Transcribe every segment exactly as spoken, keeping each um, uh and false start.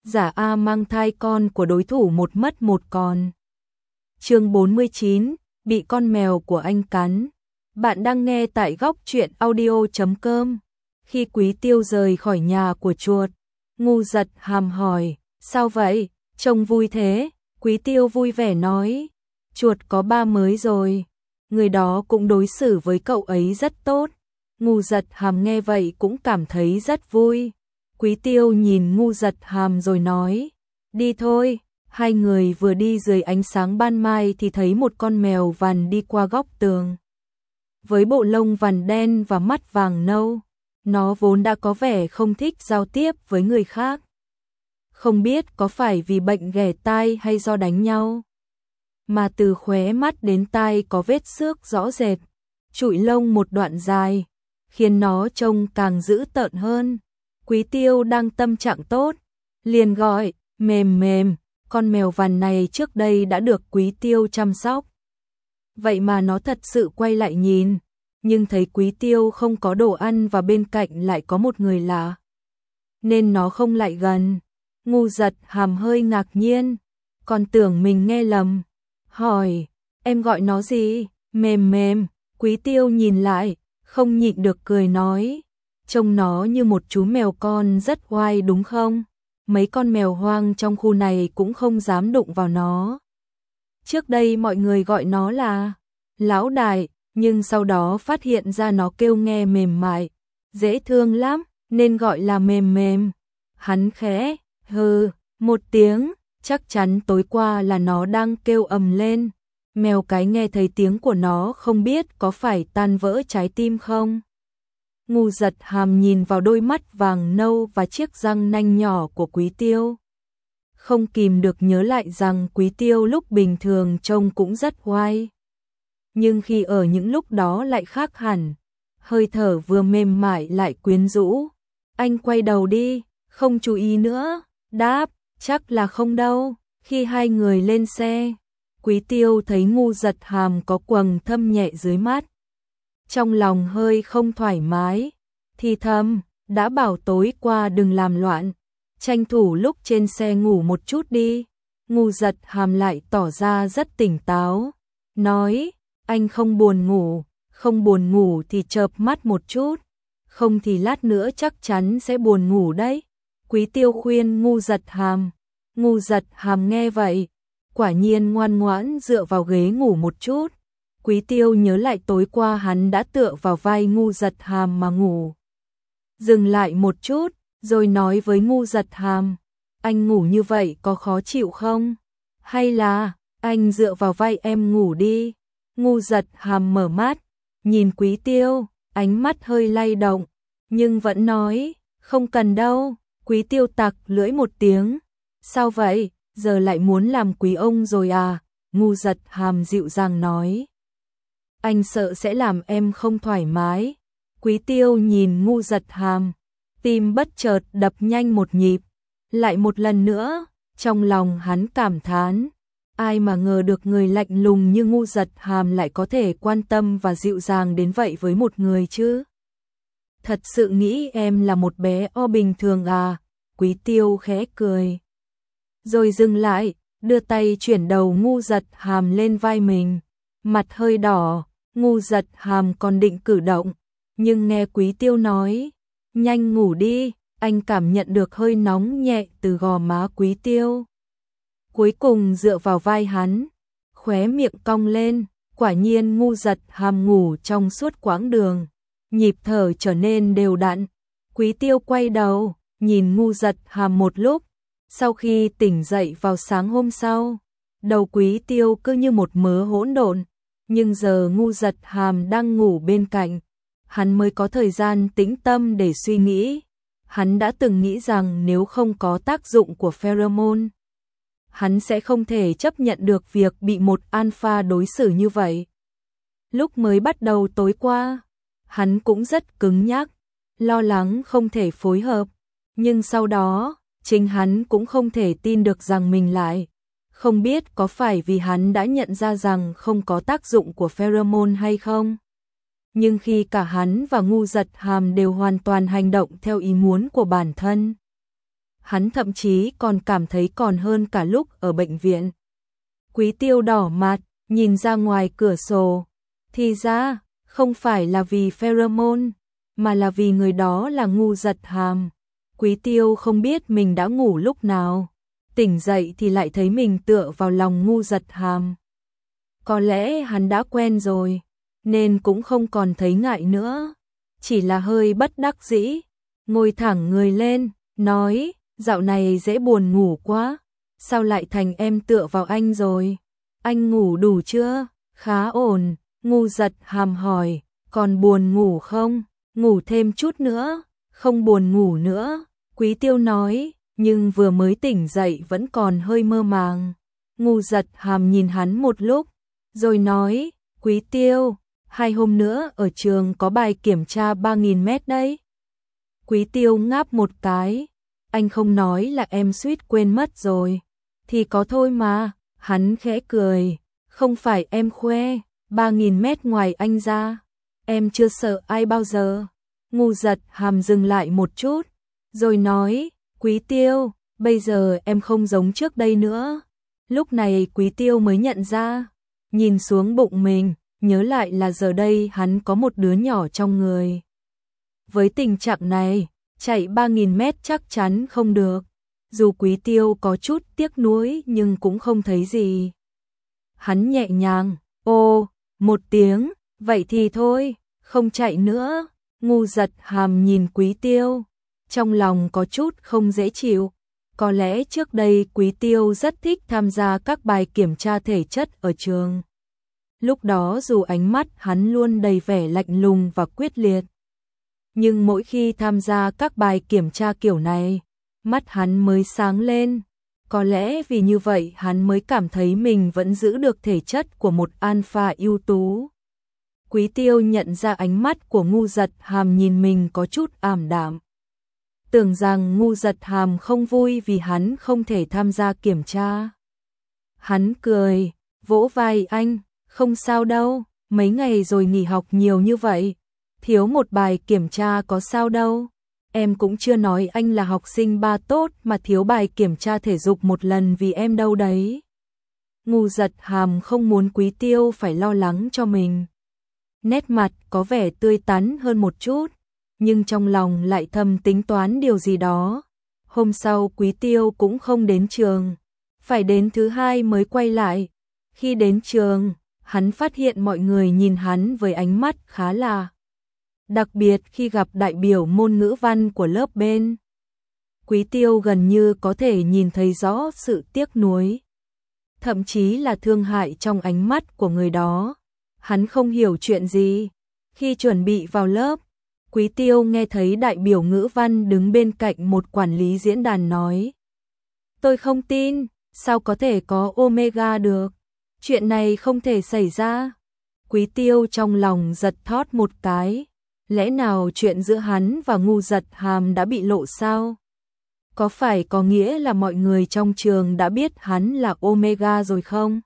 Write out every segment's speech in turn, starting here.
giả A mang thai con của đối thủ một mất một còn. Chương bốn mươi chín, bị con mèo của anh cắn. Bạn đang nghe tại góc truyện audio chấm com. Khi Quý Tiêu rời khỏi nhà của chuột, Ngu Giật Hàm hỏi, sao vậy, trông vui thế? Quý Tiêu vui vẻ nói, chuột có ba mới rồi, người đó cũng đối xử với cậu ấy rất tốt. Ngu Giật Hàm nghe vậy cũng cảm thấy rất vui. Quý Tiêu nhìn Ngu Giật Hàm rồi nói, đi thôi. Hai người vừa đi dưới ánh sáng ban mai thì thấy một con mèo vằn đi qua góc tường. Với bộ lông vằn đen và mắt vàng nâu, nó vốn đã có vẻ không thích giao tiếp với người khác. Không biết có phải vì bệnh ghẻ tai hay do đánh nhau, mà từ khóe mắt đến tai có vết xước rõ rệt, trụi lông một đoạn dài, khiến nó trông càng dữ tợn hơn. Quý Tiêu đang tâm trạng tốt, liền gọi, mềm mềm. Con mèo vằn này trước đây đã được Quý Tiêu chăm sóc. Vậy mà nó thật sự quay lại nhìn, nhưng thấy Quý Tiêu không có đồ ăn và bên cạnh lại có một người lạ, nên nó không lại gần. Ngu Giật Hàm hơi ngạc nhiên, còn tưởng mình nghe lầm. Hỏi, em gọi nó gì? Mềm mềm. Quý Tiêu nhìn lại, không nhịn được cười nói, trông nó như một chú mèo con rất oai đúng không? Mấy con mèo hoang trong khu này cũng không dám đụng vào nó. Trước đây mọi người gọi nó là lão đại, nhưng sau đó phát hiện ra nó kêu nghe mềm mại, dễ thương lắm, nên gọi là mềm mềm. Hắn khẽ hừ một tiếng, chắc chắn tối qua là nó đang kêu ầm lên. Mèo cái nghe thấy tiếng của nó không biết có phải tan vỡ trái tim không. Ngu Giật Hàm nhìn vào đôi mắt vàng nâu và chiếc răng nanh nhỏ của Quý Tiêu, không kìm được nhớ lại rằng Quý Tiêu lúc bình thường trông cũng rất oai, nhưng khi ở những lúc đó lại khác hẳn, hơi thở vừa mềm mại lại quyến rũ. Anh quay đầu đi, không chú ý nữa, đáp, chắc là không đâu. Khi hai người lên xe, Quý Tiêu thấy Ngu Giật Hàm có quầng thâm nhẹ dưới mắt, trong lòng hơi không thoải mái, thì thầm, đã bảo tối qua đừng làm loạn, tranh thủ lúc trên xe ngủ một chút đi. Ngu Giật Hàm lại tỏ ra rất tỉnh táo, nói, anh không buồn ngủ, không buồn ngủ thì chợp mắt một chút, không thì lát nữa chắc chắn sẽ buồn ngủ đấy. Quý Tiêu khuyên Ngu Giật Hàm. Ngu Giật Hàm nghe vậy, quả nhiên ngoan ngoãn dựa vào ghế ngủ một chút. Quý Tiêu nhớ lại tối qua hắn đã tựa vào vai Ngu Giật Hàm mà ngủ. Dừng lại một chút, rồi nói với Ngu Giật Hàm, anh ngủ như vậy có khó chịu không? Hay là, anh dựa vào vai em ngủ đi. Ngu Giật Hàm mở mắt, nhìn Quý Tiêu, ánh mắt hơi lay động, nhưng vẫn nói, không cần đâu. Quý Tiêu tặc lưỡi một tiếng, sao vậy, giờ lại muốn làm quý ông rồi à? Ngu Giật Hàm dịu dàng nói, anh sợ sẽ làm em không thoải mái. Quý Tiêu nhìn Ngu Giật Hàm, tim bất chợt đập nhanh một nhịp, lại một lần nữa, trong lòng hắn cảm thán, ai mà ngờ được người lạnh lùng như Ngu Giật Hàm lại có thể quan tâm và dịu dàng đến vậy với một người chứ. Thật sự nghĩ em là một bé o bình thường à? Quý Tiêu khẽ cười, rồi dừng lại, đưa tay chuyển đầu Ngu Giật Hàm lên vai mình, mặt hơi đỏ. Ngu Giật Hàm còn định cử động, nhưng nghe Quý Tiêu nói, nhanh ngủ đi. Anh cảm nhận được hơi nóng nhẹ từ gò má Quý Tiêu, cuối cùng dựa vào vai hắn, khóe miệng cong lên. Quả nhiên Ngu Giật Hàm ngủ trong suốt quãng đường, nhịp thở trở nên đều đặn. Quý Tiêu quay đầu, nhìn Ngu Giật Hàm một lúc. Sau khi tỉnh dậy vào sáng hôm sau, đầu Quý Tiêu cứ như một mớ hỗn độn, nhưng giờ Ngu Giật Hàm đang ngủ bên cạnh, hắn mới có thời gian tĩnh tâm để suy nghĩ. Hắn đã từng nghĩ rằng nếu không có tác dụng của pheromone, hắn sẽ không thể chấp nhận được việc bị một alpha đối xử như vậy. Lúc mới bắt đầu tối qua, hắn cũng rất cứng nhắc, lo lắng không thể phối hợp, nhưng sau đó, chính hắn cũng không thể tin được rằng mình lại. Không biết có phải vì hắn đã nhận ra rằng không có tác dụng của pheromone hay không? Nhưng khi cả hắn và Ngu Giật Hàm đều hoàn toàn hành động theo ý muốn của bản thân, hắn thậm chí còn cảm thấy còn hơn cả lúc ở bệnh viện. Quý Tiêu đỏ mặt, nhìn ra ngoài cửa sổ. Thì ra, không phải là vì pheromone, mà là vì người đó là Ngu Giật Hàm. Quý Tiêu không biết mình đã ngủ lúc nào. Tỉnh dậy thì lại thấy mình tựa vào lòng Ngu Giật Hàm. Có lẽ hắn đã quen rồi, nên cũng không còn thấy ngại nữa. Chỉ là hơi bất đắc dĩ, ngồi thẳng người lên, nói, dạo này dễ buồn ngủ quá. Sao lại thành em tựa vào anh rồi? Anh ngủ đủ chưa? Khá ổn. Ngu Giật Hàm hỏi, còn buồn ngủ không? Ngủ thêm chút nữa, không buồn ngủ nữa. Quý Tiêu nói, nhưng vừa mới tỉnh dậy vẫn còn hơi mơ màng. Ngu Giật Hàm nhìn hắn một lúc, rồi nói, Quý Tiêu, hai hôm nữa ở trường có bài kiểm tra ba nghìn mét đấy. Quý Tiêu ngáp một cái, anh không nói là em suýt quên mất rồi. Thì có thôi mà, hắn khẽ cười, không phải em khoe, ba nghìn mét ngoài anh ra, em chưa sợ ai bao giờ. Ngu Giật Hàm dừng lại một chút, rồi nói, Quý Tiêu, bây giờ em không giống trước đây nữa. Lúc này Quý Tiêu mới nhận ra, nhìn xuống bụng mình, nhớ lại là giờ đây hắn có một đứa nhỏ trong người. Với tình trạng này, chạy ba nghìn mét chắc chắn không được. Dù Quý Tiêu có chút tiếc nuối nhưng cũng không thấy gì. Hắn nhẹ nhàng, ô, một tiếng, vậy thì thôi, không chạy nữa. Ngu Giật Hàm nhìn Quý Tiêu, trong lòng có chút không dễ chịu. Có lẽ trước đây Quý Tiêu rất thích tham gia các bài kiểm tra thể chất ở trường. Lúc đó dù ánh mắt hắn luôn đầy vẻ lạnh lùng và quyết liệt, nhưng mỗi khi tham gia các bài kiểm tra kiểu này, mắt hắn mới sáng lên. Có lẽ vì như vậy hắn mới cảm thấy mình vẫn giữ được thể chất của một alpha ưu tú. Quý Tiêu nhận ra ánh mắt của Ngu Giật Hàm nhìn mình có chút ảm đạm. Tưởng rằng Ngu Giật Hàm không vui vì hắn không thể tham gia kiểm tra. Hắn cười, vỗ vai anh, không sao đâu, mấy ngày rồi nghỉ học nhiều như vậy. Thiếu một bài kiểm tra có sao đâu. Em cũng chưa nói anh là học sinh ba tốt mà thiếu bài kiểm tra thể dục một lần vì em đâu đấy. Ngu Giật Hàm không muốn Quý Tiêu phải lo lắng cho mình. Nét mặt có vẻ tươi tắn hơn một chút, nhưng trong lòng lại thầm tính toán điều gì đó. Hôm sau Quý Tiêu cũng không đến trường, phải đến thứ hai mới quay lại. Khi đến trường, hắn phát hiện mọi người nhìn hắn với ánh mắt khá lạ. Đặc biệt khi gặp đại biểu môn ngữ văn của lớp bên. Quý Tiêu gần như có thể nhìn thấy rõ sự tiếc nuối, thậm chí là thương hại trong ánh mắt của người đó. Hắn không hiểu chuyện gì. Khi chuẩn bị vào lớp, Quý Tiêu nghe thấy đại biểu ngữ văn đứng bên cạnh một quản lý diễn đàn nói. Tôi không tin, sao có thể có Omega được? Chuyện này không thể xảy ra. Quý Tiêu trong lòng giật thót một cái. Lẽ nào chuyện giữa hắn và Ngu Giật Hàm đã bị lộ sao? Có phải có nghĩa là mọi người trong trường đã biết hắn là Omega rồi không?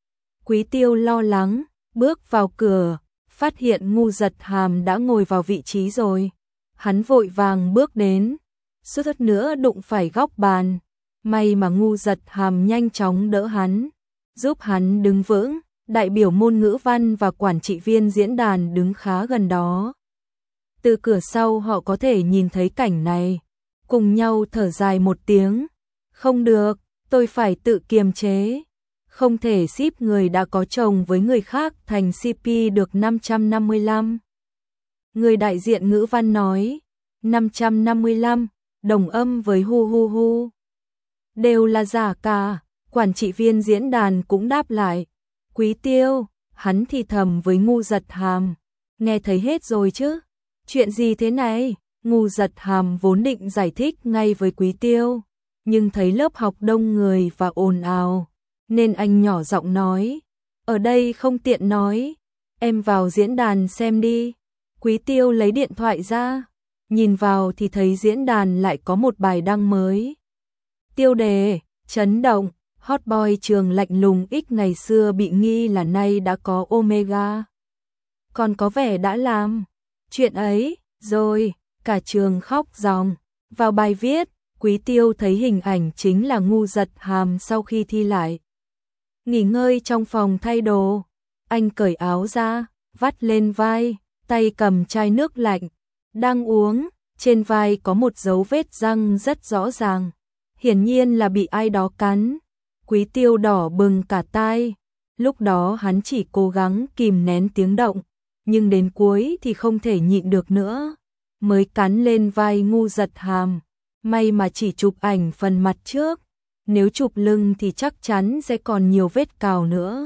Quý Tiêu lo lắng, bước vào cửa, phát hiện Ngu Giật Hàm đã ngồi vào vị trí rồi. Hắn vội vàng bước đến, suýt nữa đụng phải góc bàn. May mà Ngu Giật Hàm nhanh chóng đỡ hắn, giúp hắn đứng vững. Đại biểu môn ngữ văn và quản trị viên diễn đàn đứng khá gần đó. Từ cửa sau họ có thể nhìn thấy cảnh này, cùng nhau thở dài một tiếng. Không được, tôi phải tự kiềm chế. Không thể ship người đã có chồng với người khác thành xê pê được năm trăm năm mươi lăm. Người đại diện ngữ văn nói, năm trăm năm mươi lăm, đồng âm với hu hu hu. Đều là giả cả, quản trị viên diễn đàn cũng đáp lại. Quý Tiêu, hắn thì thầm với Ngu Giật Hàm, nghe thấy hết rồi chứ? Chuyện gì thế này? Ngu Giật Hàm vốn định giải thích ngay với Quý Tiêu, nhưng thấy lớp học đông người và ồn ào, nên anh nhỏ giọng nói, ở đây không tiện nói, em vào diễn đàn xem đi. Quý Tiêu lấy điện thoại ra, nhìn vào thì thấy diễn đàn lại có một bài đăng mới. Tiêu đề, chấn động, hot boy trường lạnh lùng X ngày xưa bị nghi là nay đã có Omega. Còn có vẻ đã làm chuyện ấy rồi, cả trường khóc ròng. Vào bài viết, Quý Tiêu thấy hình ảnh chính là Ngu Giật Hàm sau khi thi lại. Nghỉ ngơi trong phòng thay đồ, anh cởi áo ra, vắt lên vai, tay cầm chai nước lạnh, đang uống, trên vai có một dấu vết răng rất rõ ràng, hiển nhiên là bị ai đó cắn. Quý Tiêu đỏ bừng cả tai, lúc đó hắn chỉ cố gắng kìm nén tiếng động, nhưng đến cuối thì không thể nhịn được nữa, mới cắn lên vai Ngu Giật Hàm. May mà chỉ chụp ảnh phần mặt trước, nếu chụp lưng thì chắc chắn sẽ còn nhiều vết cào nữa.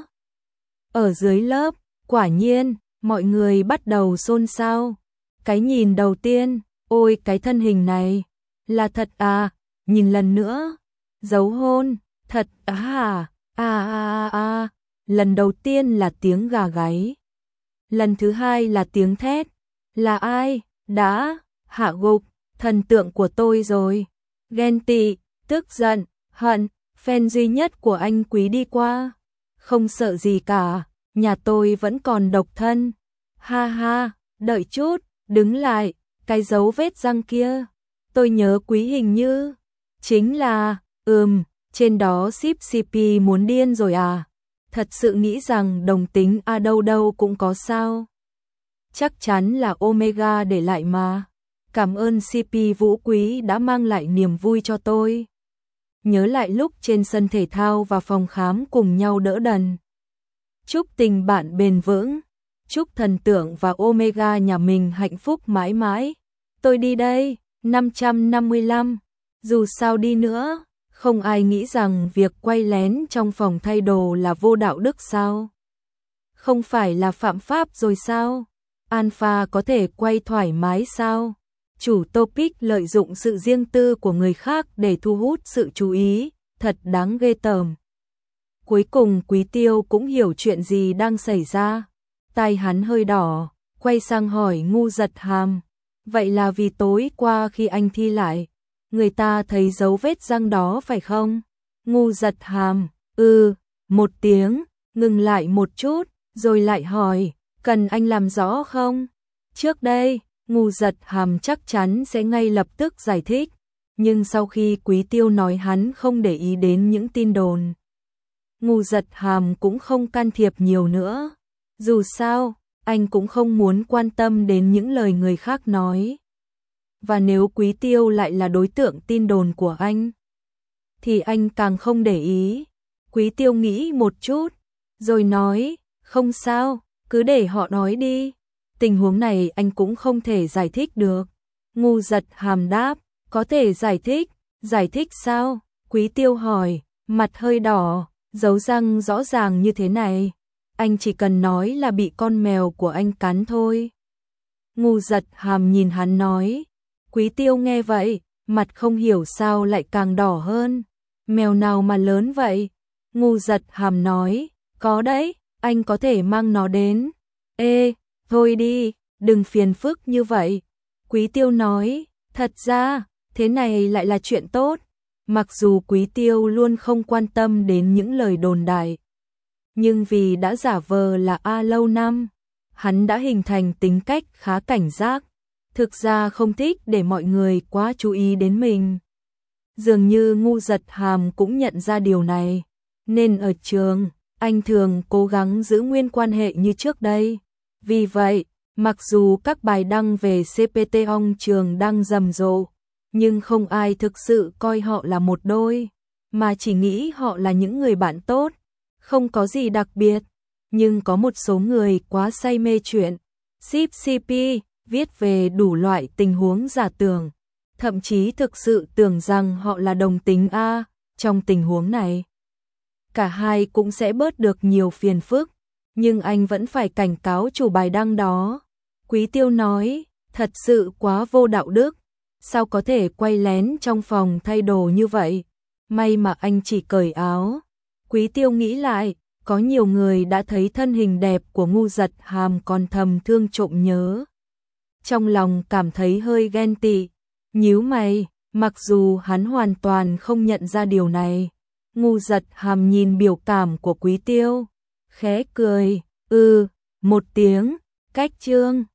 Ở dưới lớp, quả nhiên, mọi người bắt đầu xôn xao. Cái nhìn đầu tiên, ôi cái thân hình này, là thật à, nhìn lần nữa, dấu hôn, thật à à à à à, lần đầu tiên là tiếng gà gáy. Lần thứ hai là tiếng thét, là ai, đã, hạ gục, thần tượng của tôi rồi. Ghen tị, tức giận, hận, fan duy nhất của anh Quý đi qua. Không sợ gì cả, nhà tôi vẫn còn độc thân. Ha ha, đợi chút, đứng lại, cái dấu vết răng kia. Tôi nhớ Quý hình như, chính là, ừm, trên đó ship xê pê muốn điên rồi à. Thật sự nghĩ rằng đồng tính a đâu đâu cũng có sao. Chắc chắn là Omega để lại mà. Cảm ơn xê pê Vũ Quý đã mang lại niềm vui cho tôi. Nhớ lại lúc trên sân thể thao và phòng khám cùng nhau đỡ đần. Chúc tình bạn bền vững. Chúc thần tượng và Omega nhà mình hạnh phúc mãi mãi. Tôi đi đây. năm trăm năm mươi lăm. Dù sao đi nữa, không ai nghĩ rằng việc quay lén trong phòng thay đồ là vô đạo đức sao? Không phải là phạm pháp rồi sao? Alpha có thể quay thoải mái sao? Chủ topic lợi dụng sự riêng tư của người khác để thu hút sự chú ý, thật đáng ghê tởm. Cuối cùng Quý Tiêu cũng hiểu chuyện gì đang xảy ra. Tai hắn hơi đỏ, quay sang hỏi Ngu Giật Hàm. Vậy là vì tối qua khi anh thi lại, người ta thấy dấu vết răng đó phải không? Ngu Giật Hàm, ừ, một tiếng, ngừng lại một chút, rồi lại hỏi, cần anh làm rõ không? Trước đây, Ngu Giật Hàm chắc chắn sẽ ngay lập tức giải thích, nhưng sau khi Quý Tiêu nói hắn không để ý đến những tin đồn, Ngu Giật Hàm cũng không can thiệp nhiều nữa. Dù sao, anh cũng không muốn quan tâm đến những lời người khác nói. Và nếu Quý Tiêu lại là đối tượng tin đồn của anh, thì anh càng không để ý. Quý Tiêu nghĩ một chút, rồi nói, không sao, cứ để họ nói đi. Tình huống này anh cũng không thể giải thích được. Ngu Giật Hàm đáp, có thể giải thích. Giải thích sao? Quý Tiêu hỏi, mặt hơi đỏ, dấu răng rõ ràng như thế này. Anh chỉ cần nói là bị con mèo của anh cắn thôi. Ngu Giật Hàm nhìn hắn nói. Quý Tiêu nghe vậy, mặt không hiểu sao lại càng đỏ hơn. Mèo nào mà lớn vậy? Ngu Giật Hàm nói, có đấy, anh có thể mang nó đến. Ê, thôi đi, đừng phiền phức như vậy. Quý Tiêu nói, thật ra, thế này lại là chuyện tốt. Mặc dù Quý Tiêu luôn không quan tâm đến những lời đồn đại, nhưng vì đã giả vờ là A lâu năm, hắn đã hình thành tính cách khá cảnh giác. Thực ra không thích để mọi người quá chú ý đến mình. Dường như Ngu Giật Hàm cũng nhận ra điều này, nên ở trường, anh thường cố gắng giữ nguyên quan hệ như trước đây. Vì vậy, mặc dù các bài đăng về xê pê tê ong trường đang rầm rộ, nhưng không ai thực sự coi họ là một đôi, mà chỉ nghĩ họ là những người bạn tốt, không có gì đặc biệt. Nhưng có một số người quá say mê chuyện ship xê pê, viết về đủ loại tình huống giả tưởng, thậm chí thực sự tưởng rằng họ là đồng tính A. Trong tình huống này, cả hai cũng sẽ bớt được nhiều phiền phức, nhưng anh vẫn phải cảnh cáo chủ bài đăng đó. Quý Tiêu nói, thật sự quá vô đạo đức, sao có thể quay lén trong phòng thay đồ như vậy? May mà anh chỉ cởi áo. Quý Tiêu nghĩ lại, có nhiều người đã thấy thân hình đẹp của Ngu Giật Hàm còn thầm thương trộm nhớ. Trong lòng cảm thấy hơi ghen tị, nhíu mày, mặc dù hắn hoàn toàn không nhận ra điều này. Ngu Giật Hàm nhìn biểu cảm của Quý Tiêu, khẽ cười, ừ, một tiếng, cách chương.